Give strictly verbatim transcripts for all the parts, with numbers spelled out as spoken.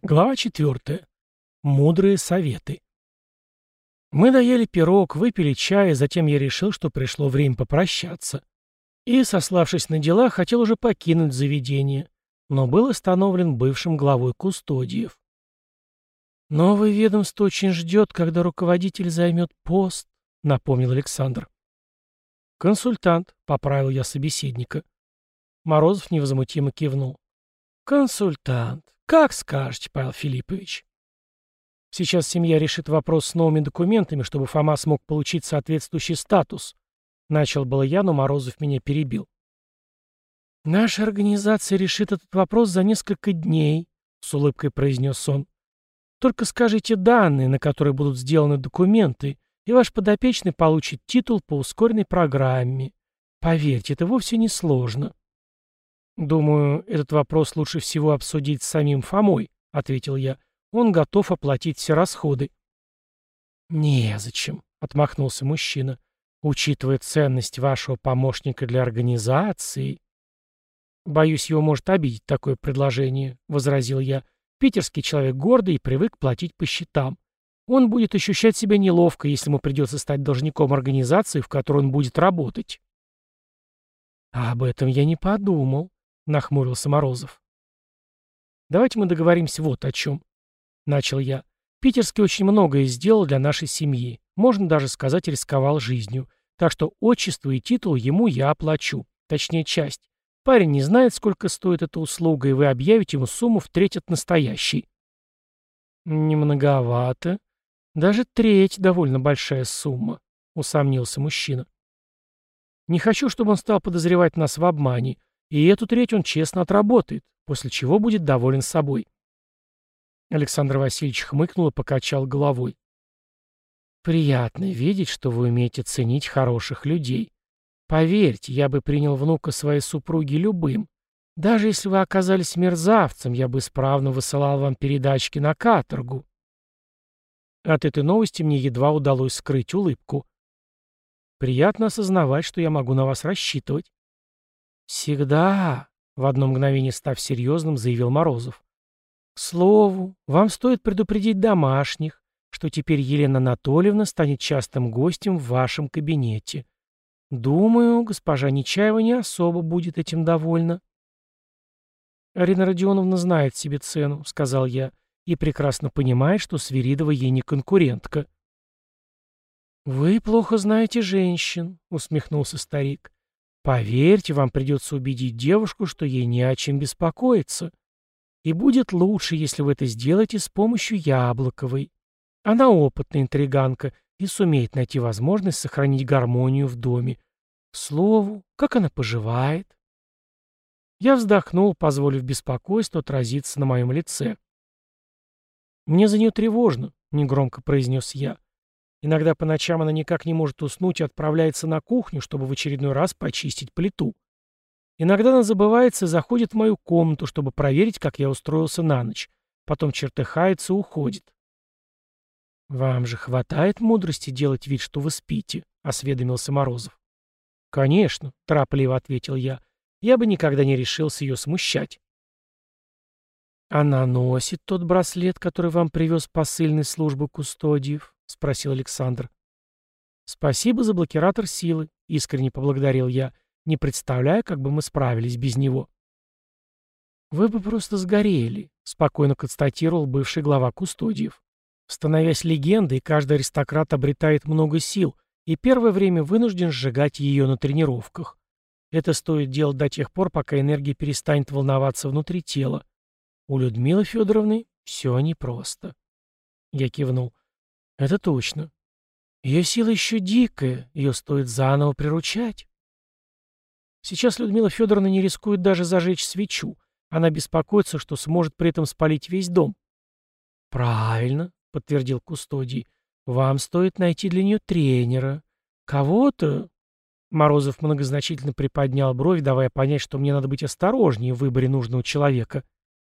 Глава четвертая. Мудрые советы. Мы доели пирог, выпили чай, затем я решил, что пришло время попрощаться. И, сославшись на дела, хотел уже покинуть заведение, но был остановлен бывшим главой кустодиев. «Новое ведомство очень ждет, когда руководитель займет пост», — напомнил Александр. «Консультант», — поправил я собеседника. Морозов невозмутимо кивнул. «Консультант. Как скажете, Павел Филиппович». Сейчас семья решит вопрос с новыми документами, чтобы Фома смог получить соответствующий статус. Начал было я, но Морозов меня перебил. «Наша организация решит этот вопрос за несколько дней», — с улыбкой произнес он. «Только скажите данные, на которые будут сделаны документы, и ваш подопечный получит титул по ускоренной программе. Поверьте, это вовсе не сложно». «Думаю, этот вопрос лучше всего обсудить с самим Фомой», — ответил я. «Он готов оплатить все расходы». «Незачем», — отмахнулся мужчина. «Учитывая ценность вашего помощника для организации...» «Боюсь, его может обидеть такое предложение», — возразил я. «Питерский человек гордый и привык платить по счетам. Он будет ощущать себя неловко, если ему придется стать должником организации, в которой он будет работать». «А об этом я не подумал», — нахмурился Морозов. «Давайте мы договоримся вот о чем», — начал я. «Питерский очень многое сделал для нашей семьи. Можно даже сказать, рисковал жизнью. Так что отчество и титул ему я оплачу. Точнее, часть. Парень не знает, сколько стоит эта услуга, и вы объявите ему сумму в треть от настоящей». «Не многовато. Даже треть — довольно большая сумма», — усомнился мужчина. «Не хочу, чтобы он стал подозревать нас в обмане, и эту треть он честно отработает, после чего будет доволен собой». Александр Васильевич хмыкнул и покачал головой. «Приятно видеть, что вы умеете ценить хороших людей. Поверьте, я бы принял внука своей супруги любым. Даже если вы оказались мерзавцем, я бы исправно высылал вам передачки на каторгу». От этой новости мне едва удалось скрыть улыбку. «Приятно осознавать, что я могу на вас рассчитывать». «Всегда», — в одно мгновение став серьезным, заявил Морозов. «К слову, вам стоит предупредить домашних, что теперь Елена Анатольевна станет частым гостем в вашем кабинете. Думаю, госпожа Нечаева не особо будет этим довольна». «Арина Родионовна знает себе цену», — сказал я, «и прекрасно понимает, что Свиридова ей не конкурентка». «Вы плохо знаете женщин», — усмехнулся старик. «Поверьте, вам придется убедить девушку, что ей не о чем беспокоиться. И будет лучше, если вы это сделаете с помощью Яблоковой. Она опытная интриганка и сумеет найти возможность сохранить гармонию в доме. К слову, как она поживает?» Я вздохнул, позволив беспокойству отразиться на моем лице. «Мне за нее тревожно», — негромко произнес я. «Иногда по ночам она никак не может уснуть и отправляется на кухню, чтобы в очередной раз почистить плиту. Иногда она забывается и заходит в мою комнату, чтобы проверить, как я устроился на ночь. Потом чертыхается и уходит». «Вам же хватает мудрости делать вид, что вы спите?» — осведомился Морозов. «Конечно», — торопливо ответил я. «Я бы никогда не решился ее смущать». «Она носит тот браслет, который вам привез посыльный службы кустодиев?» — спросил Александр. «Спасибо за блокиратор силы», — искренне поблагодарил я. «Не представляю, как бы мы справились без него». «Вы бы просто сгорели», — спокойно констатировал бывший глава кустодиев. «Становясь легендой, каждый аристократ обретает много сил и первое время вынужден сжигать ее на тренировках. Это стоит делать до тех пор, пока энергия перестанет волноваться внутри тела. У Людмилы Федоровны все непросто». Я кивнул. «Это точно. Ее сила еще дикая, ее стоит заново приручать». Сейчас Людмила Федоровна не рискует даже зажечь свечу. Она беспокоится, что сможет при этом спалить весь дом. «Правильно», — подтвердил кустодий. «Вам стоит найти для нее тренера. Кого-то...» Морозов многозначительно приподнял бровь, давая понять, что мне надо быть осторожнее в выборе нужного человека.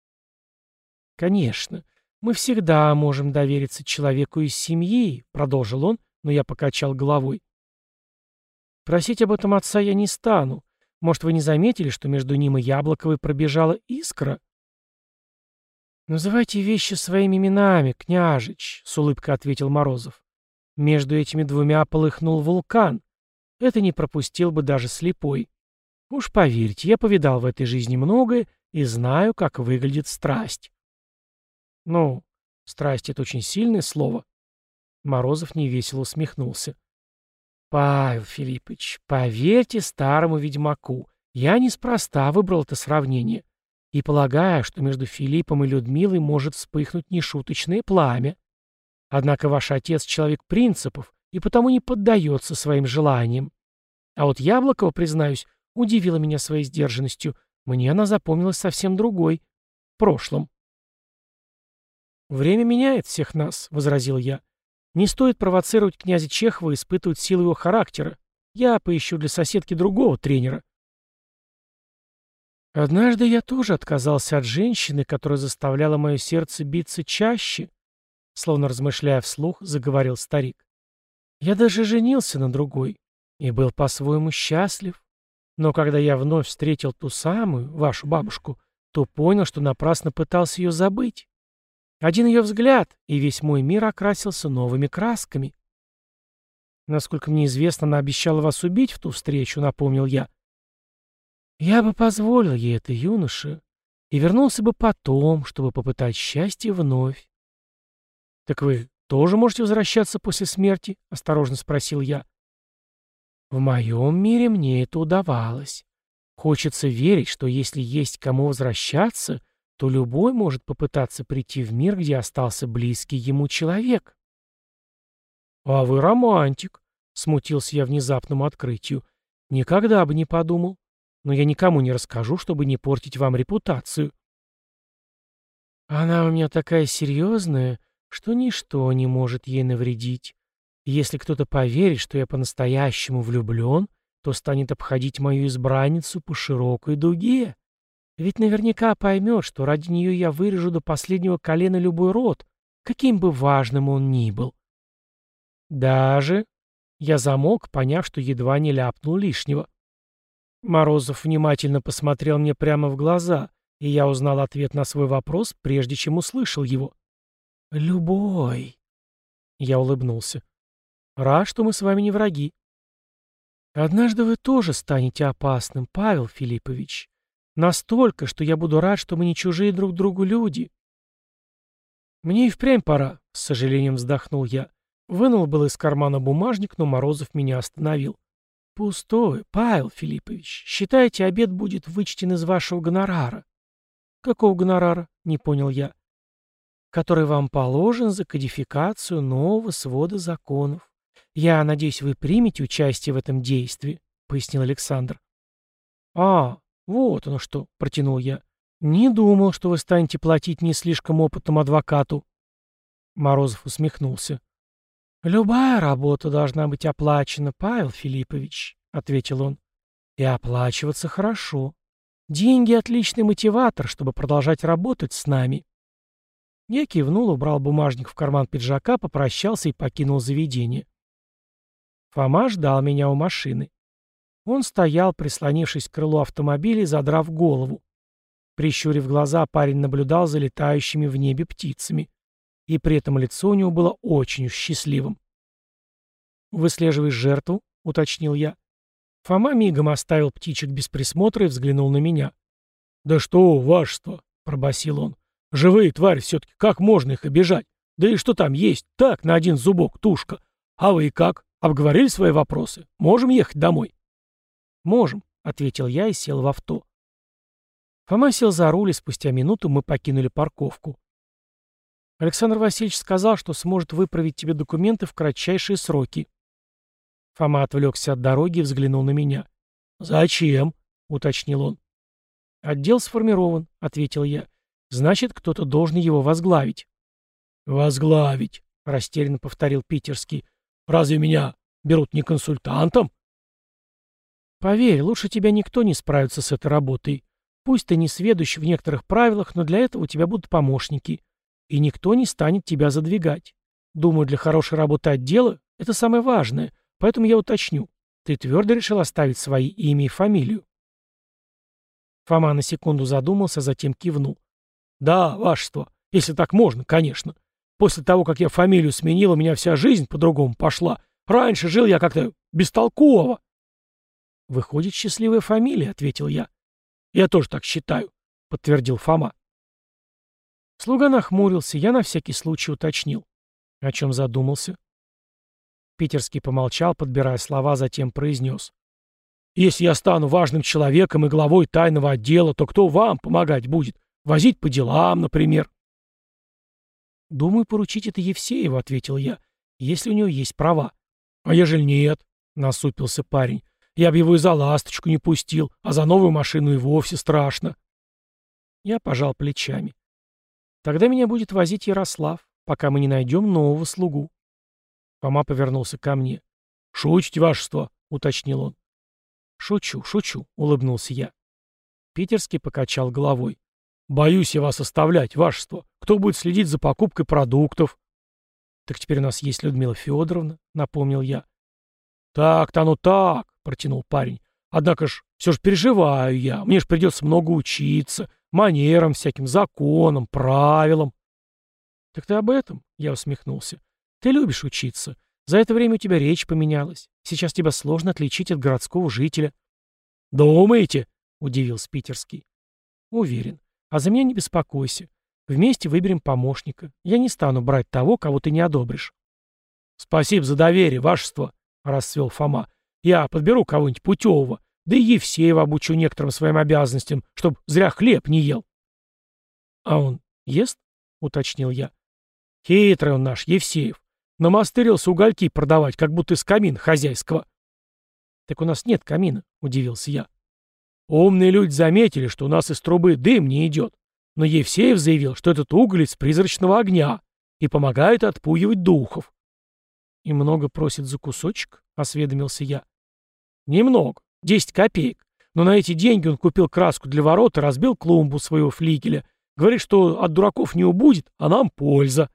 «Конечно, мы всегда можем довериться человеку из семьи», — продолжил он, но я покачал головой. «Просить об этом отца я не стану. Может, вы не заметили, что между ним и Яблоковой пробежала искра?» «Называйте вещи своими именами, княжич», — с улыбкой ответил Морозов. «Между этими двумя полыхнул вулкан. Это не пропустил бы даже слепой. Уж поверьте, я повидал в этой жизни многое и знаю, как выглядит страсть». «Ну, страсть — это очень сильное слово». Морозов невесело усмехнулся. «Павел Филиппович, поверьте старому ведьмаку, я неспроста выбрал это сравнение. И полагаю, что между Филиппом и Людмилой может вспыхнуть нешуточное пламя. Однако ваш отец человек принципов и потому не поддается своим желаниям. А вот Яблокова, признаюсь, удивила меня своей сдержанностью. Мне она запомнилась совсем другой. В прошлом. «Время меняет всех нас», — возразил я. «Не стоит провоцировать князя Чехова и испытывать силу его характера. Я поищу для соседки другого тренера». «Однажды я тоже отказался от женщины, которая заставляла мое сердце биться чаще», словно размышляя вслух, заговорил старик. «Я даже женился на другой и был по-своему счастлив. Но когда я вновь встретил ту самую, вашу бабушку, то понял, что напрасно пытался ее забыть. Один ее взгляд, и весь мой мир окрасился новыми красками». «Насколько мне известно, она обещала вас убить в ту встречу», — напомнил я. «Я бы позволил ей это, юноша, и вернулся бы потом, чтобы попытать счастье вновь». «Так вы тоже можете возвращаться после смерти?» — осторожно спросил я. «В моем мире мне это удавалось. Хочется верить, что если есть кому возвращаться, то любой может попытаться прийти в мир, где остался близкий ему человек». «А вы романтик», — смутился я внезапному открытию. «Никогда бы не подумал. Но я никому не расскажу, чтобы не портить вам репутацию». «Она у меня такая серьезная, что ничто не может ей навредить. Если кто-то поверит, что я по-настоящему влюблен, то станет обходить мою избранницу по широкой дуге. Ведь наверняка поймет, что ради нее я вырежу до последнего колена любой род, каким бы важным он ни был». «Даже...» Я замолк, поняв, что едва не ляпнул лишнего. Морозов внимательно посмотрел мне прямо в глаза, и я узнал ответ на свой вопрос, прежде чем услышал его. «Любой». Я улыбнулся. «Рад, что мы с вами не враги». «Однажды вы тоже станете опасным, Павел Филиппович. Настолько, что я буду рад, что мы не чужие друг другу люди». «Мне и впрямь пора», — с сожалением вздохнул я. Вынул был из кармана бумажник, но Морозов меня остановил. «Пустой, Павел Филиппович. Считайте, обед будет вычтен из вашего гонорара». «Какого гонорара?» — не понял я. «Который вам положен за кодификацию нового свода законов. Я надеюсь, вы примете участие в этом действии», — пояснил Александр. «А, вот оно что», — протянул я. «Не думал, что вы станете платить не слишком опытному адвокату». Морозов усмехнулся. «Любая работа должна быть оплачена, Павел Филиппович», — ответил он. «И оплачиваться хорошо. Деньги — отличный мотиватор, чтобы продолжать работать с нами». Я кивнул, убрал бумажник в карман пиджака, попрощался и покинул заведение. Фома ждал меня у машины. Он стоял, прислонившись к крылу автомобиля и задрав голову. Прищурив глаза, парень наблюдал за летающими в небе птицами. И при этом лицо у него было очень уж счастливым. «Выслеживаешь жертву?» — уточнил я. Фома мигом оставил птичек без присмотра и взглянул на меня. «Да что, вашество!» — пробасил он. «Живые твари все-таки, как можно их обижать? Да и что там есть? Так, на один зубок, тушка. А вы как? Обговорили свои вопросы? Можем ехать домой?» «Можем», — ответил я и сел в авто. Фома сел за руль, и спустя минуту мы покинули парковку. «Александр Васильевич сказал, что сможет выправить тебе документы в кратчайшие сроки». Фома отвлекся от дороги и взглянул на меня. «Зачем?» — уточнил он. «Отдел сформирован», — ответил я. «Значит, кто-то должен его возглавить». «Возглавить», — растерянно повторил питерский. «Разве меня берут не консультантом?» «Поверь, лучше тебя никто не справится с этой работой. Пусть ты не сведущ в некоторых правилах, но для этого у тебя будут помощники. И никто не станет тебя задвигать. Думаю, для хорошей работы отдела это самое важное, поэтому я уточню. Ты твердо решил оставить свои имя и фамилию?» Фома на секунду задумался, затем кивнул. «Да, вашество. Если так можно, конечно. После того, как я фамилию сменил, у меня вся жизнь по-другому пошла. Раньше жил я как-то бестолково. «Выходит, счастливая фамилия», — ответил я. «Я тоже так считаю», — подтвердил Фома. Слуга нахмурился, я на всякий случай уточнил. О чем задумался? Питерский помолчал, подбирая слова, затем произнес. «Если я стану важным человеком и главой тайного отдела, то кто вам помогать будет? Возить по делам, например?» «Думаю, поручить это Евсееву», — ответил я, — «если у него есть права». «А ежели нет?» — насупился парень. «Я бы его и за ласточку не пустил, а за новую машину и вовсе страшно». Я пожал плечами. «Тогда меня будет возить Ярослав, пока мы не найдем нового слугу». Фома повернулся ко мне. «Шутите, вашество?» — уточнил он. «Шучу, шучу», — улыбнулся я. Питерский покачал головой. «Боюсь я вас оставлять, вашество. Кто будет следить за покупкой продуктов?» «Так теперь у нас есть Людмила Федоровна», — напомнил я. «Так-то оно так», — протянул парень. «Однако ж, все же переживаю я. Мне ж придется много учиться. Манерам всяким, законам, правилам». «Так ты об этом?» — я усмехнулся. «Ты любишь учиться. За это время у тебя речь поменялась. Сейчас тебя сложно отличить от городского жителя». «Думаете?» — удивился Питерский. «Уверен. А за меня не беспокойся. Вместе выберем помощника. Я не стану брать того, кого ты не одобришь». «Спасибо за доверие, вашество», — расцвел Фома. «Я подберу кого-нибудь путевого, да и Евсеева обучу некоторым своим обязанностям, чтоб зря хлеб не ел». «А он ест?» — уточнил я. «Хитрый он наш, Евсеев. Намастырился угольки продавать, как будто из камина хозяйского». «Так у нас нет камина», — удивился я. «Умные люди заметили, что у нас из трубы дым не идет. Но Евсеев заявил, что этот уголь из призрачного огня и помогает отпугивать духов». «И много просит за кусочек?» — осведомился я. «Немного, десять копеек. Но на эти деньги он купил краску для ворот и разбил клумбу своего флигеля. Говорит, что от дураков не убудет, а нам польза».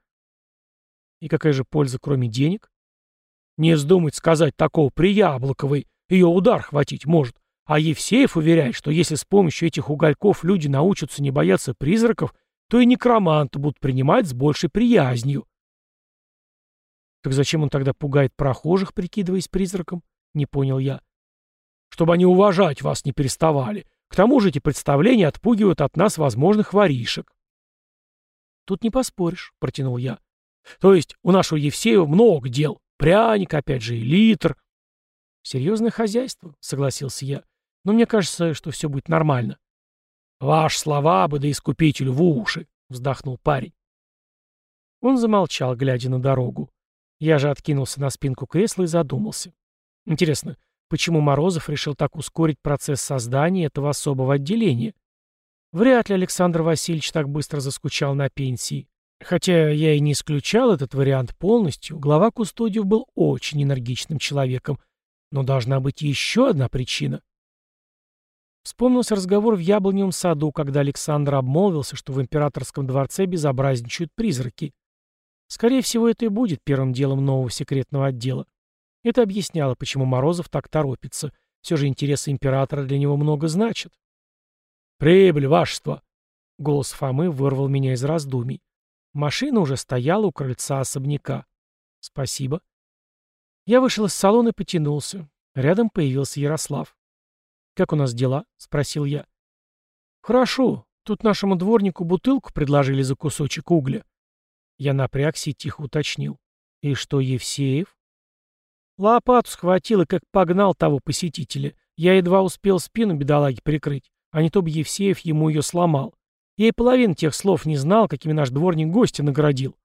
«И какая же польза, кроме денег?» «Не вздумать сказать такого при Яблоковой. Ее удар хватить может. А Евсеев уверяет, что если с помощью этих угольков люди научатся не бояться призраков, то и некроманты будут принимать с большей приязнью». «Так зачем он тогда пугает прохожих, прикидываясь призраком?» — не понял я. «Чтобы они уважать вас не переставали. К тому же эти представления отпугивают от нас возможных воришек». «Тут не поспоришь», — протянул я. «То есть у нашего Евсеева много дел. Пряник, опять же, и литр». «Серьезное хозяйство», — согласился я. «Но мне кажется, что все будет нормально». «Ваши слова бы да искупителю в уши», — вздохнул парень. Он замолчал, глядя на дорогу. Я же откинулся на спинку кресла и задумался. Интересно, почему Морозов решил так ускорить процесс создания этого особого отделения? Вряд ли Александр Васильевич так быстро заскучал на пенсии. Хотя я и не исключал этот вариант полностью, глава кустодиев был очень энергичным человеком. Но должна быть еще одна причина. Вспомнился разговор в Яблоневом саду, когда Александр обмолвился, что в императорском дворце безобразничают призраки. Скорее всего, это и будет первым делом нового секретного отдела. Это объясняло, почему Морозов так торопится. Все же интересы императора для него много значат. «Прибыль, вашество!» Голос Фомы вырвал меня из раздумий. Машина уже стояла у крыльца особняка. «Спасибо». Я вышел из салона и потянулся. Рядом появился Ярослав. «Как у нас дела?» — спросил я. «Хорошо. Тут нашему дворнику бутылку предложили за кусочек угля». Я напрягся и тихо уточнил. «И что, Евсеев?» Лопату схватил и как погнал того посетителя. Я едва успел спину бедолаги прикрыть, а не то бы Евсеев ему ее сломал. Я и половину тех слов не знал, какими наш дворник гостя наградил.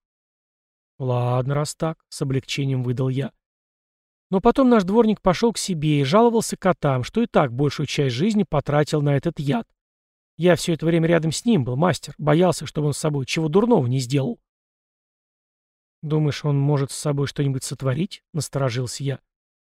«Ладно, раз так», — с облегчением выдал я. Но потом наш дворник пошел к себе и жаловался котам, что и так большую часть жизни потратил на этот яд. Я все это время рядом с ним был, мастер, боялся, чтобы он с собой чего дурного не сделал. «Думаешь, он может с собой что-нибудь сотворить?» — насторожился я.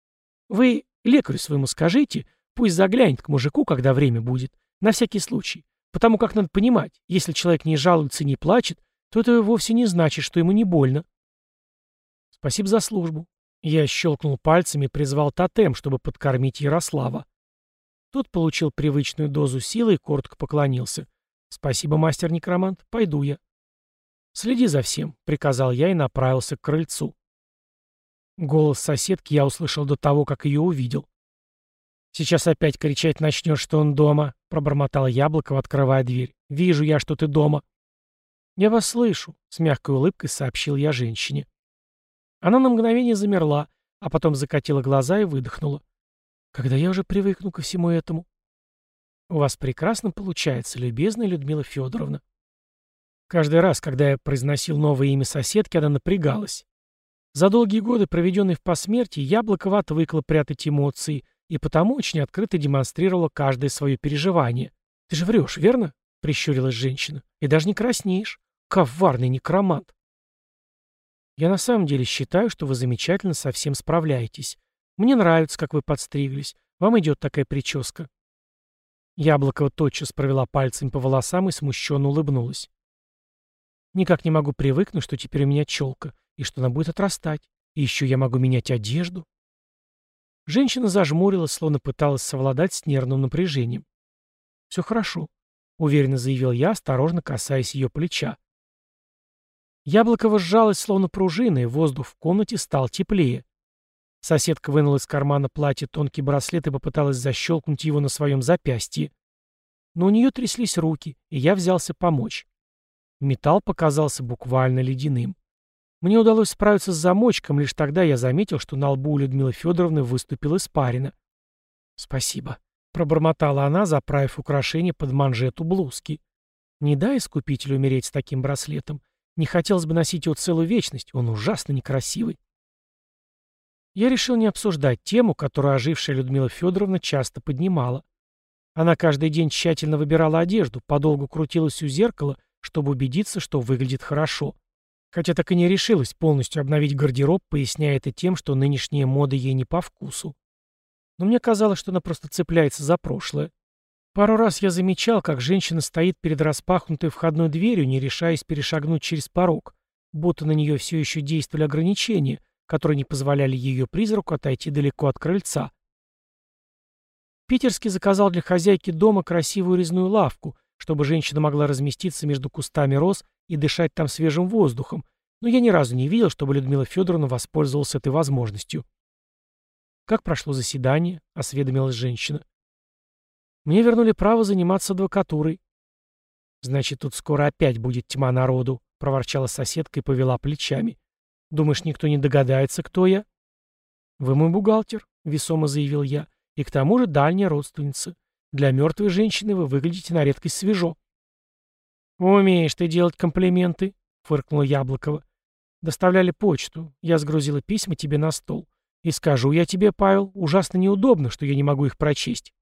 «Вы лекарю своему скажите, пусть заглянет к мужику, когда время будет, на всякий случай. Потому как надо понимать, если человек не жалуется и не плачет, то это вовсе не значит, что ему не больно». «Спасибо за службу». Я щелкнул пальцами и призвал тотем, чтобы подкормить Ярослава. Тот получил привычную дозу силы и коротко поклонился. «Спасибо, мастер-некромант, пойду я». «Следи за всем», — приказал я и направился к крыльцу. Голос соседки я услышал до того, как ее увидел. «Сейчас опять кричать начнешь, что он дома», — пробормотал Яблоков, открывая дверь. «Вижу я, что ты дома». «Я вас слышу», — с мягкой улыбкой сообщил я женщине. Она на мгновение замерла, а потом закатила глаза и выдохнула. «Когда я уже привыкну ко всему этому?» «У вас прекрасно получается, любезная Людмила Федоровна». Каждый раз, когда я произносил новое имя соседки, она напрягалась. За долгие годы, проведенные в посмертии, Яблокова отвыкла прятать эмоции и потому очень открыто демонстрировала каждое свое переживание. «Ты же врешь, верно?» — прищурилась женщина. «И даже не краснеешь. Коварный некромант». «Я на самом деле считаю, что вы замечательно со всем справляетесь. Мне нравится, как вы подстриглись. Вам идет такая прическа». Яблокова тотчас провела пальцами по волосам и смущенно улыбнулась. «Никак не могу привыкнуть, что теперь у меня челка, и что она будет отрастать. И еще я могу менять одежду». Женщина зажмурилась, словно пыталась совладать с нервным напряжением. «Все хорошо», — уверенно заявил я, осторожно касаясь ее плеча. Яблокова сжалась, словно пружина, и воздух в комнате стал теплее. Соседка вынула из кармана платья тонкий браслет и попыталась защелкнуть его на своем запястье. Но у нее тряслись руки, и я взялся помочь. Металл показался буквально ледяным. Мне удалось справиться с замочком, лишь тогда я заметил, что на лбу у Людмилы Федоровны выступила испарина. «Спасибо», — пробормотала она, заправив украшение под манжету блузки. «Не дай искупителю умереть с таким браслетом. Не хотелось бы носить его целую вечность, он ужасно некрасивый». Я решил не обсуждать тему, которую ожившая Людмила Федоровна часто поднимала. Она каждый день тщательно выбирала одежду, подолгу крутилась у зеркала, чтобы убедиться, что выглядит хорошо. Хотя так и не решилась полностью обновить гардероб, поясняя это тем, что нынешняя мода ей не по вкусу. Но мне казалось, что она просто цепляется за прошлое. Пару раз я замечал, как женщина стоит перед распахнутой входной дверью, не решаясь перешагнуть через порог, будто на нее все еще действовали ограничения, которые не позволяли ее призраку отойти далеко от крыльца. Питерский заказал для хозяйки дома красивую резную лавку, чтобы женщина могла разместиться между кустами роз и дышать там свежим воздухом, но я ни разу не видел, чтобы Людмила Федоровна воспользовалась этой возможностью. «Как прошло заседание?» — осведомилась женщина. «Мне вернули право заниматься адвокатурой». «Значит, тут скоро опять будет тьма народу», — проворчала соседка и повела плечами. «Думаешь, никто не догадается, кто я?» «Вы мой бухгалтер», — весомо заявил я, — «и к тому же дальняя родственница. Для мертвой женщины вы выглядите на редкость свежо». «Умеешь ты делать комплименты», — фыркнула Яблокова. «Доставляли почту. Я сгрузила письма тебе на стол. И скажу я тебе, Павел, ужасно неудобно, что я не могу их прочесть».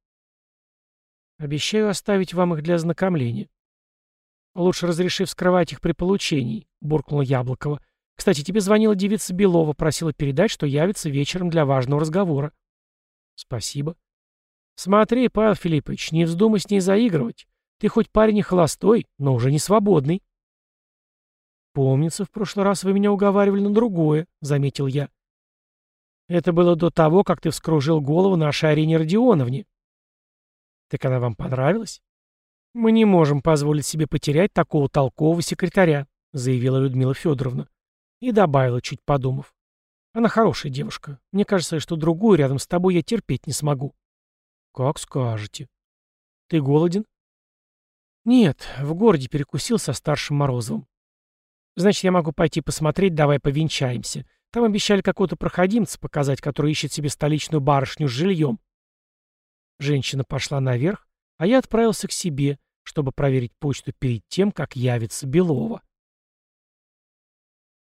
«Обещаю оставить вам их для ознакомления». «Лучше разреши вскрывать их при получении», — буркнула Яблокова. «Кстати, тебе звонила девица Белова, просила передать, что явится вечером для важного разговора». «Спасибо». «Смотри, Павел Филиппович, не вздумай с ней заигрывать. Ты хоть парень и холостой, но уже не свободный». «Помнится, в прошлый раз вы меня уговаривали на другое», — заметил я. «Это было до того, как ты вскружил голову нашей Арине Родионовне». «Так она вам понравилась?» «Мы не можем позволить себе потерять такого толкового секретаря», — заявила Людмила Федоровна. И добавила, чуть подумав. «Она хорошая девушка. Мне кажется, что другую рядом с тобой я терпеть не смогу». «Как скажете». «Ты голоден?» «Нет, в городе перекусил со старшим Морозовым». «Значит, я могу пойти посмотреть, давай повенчаемся. Там обещали какого-то проходимца показать, который ищет себе столичную барышню с жильем». Женщина пошла наверх, а я отправился к себе, чтобы проверить почту перед тем, как явится Белова.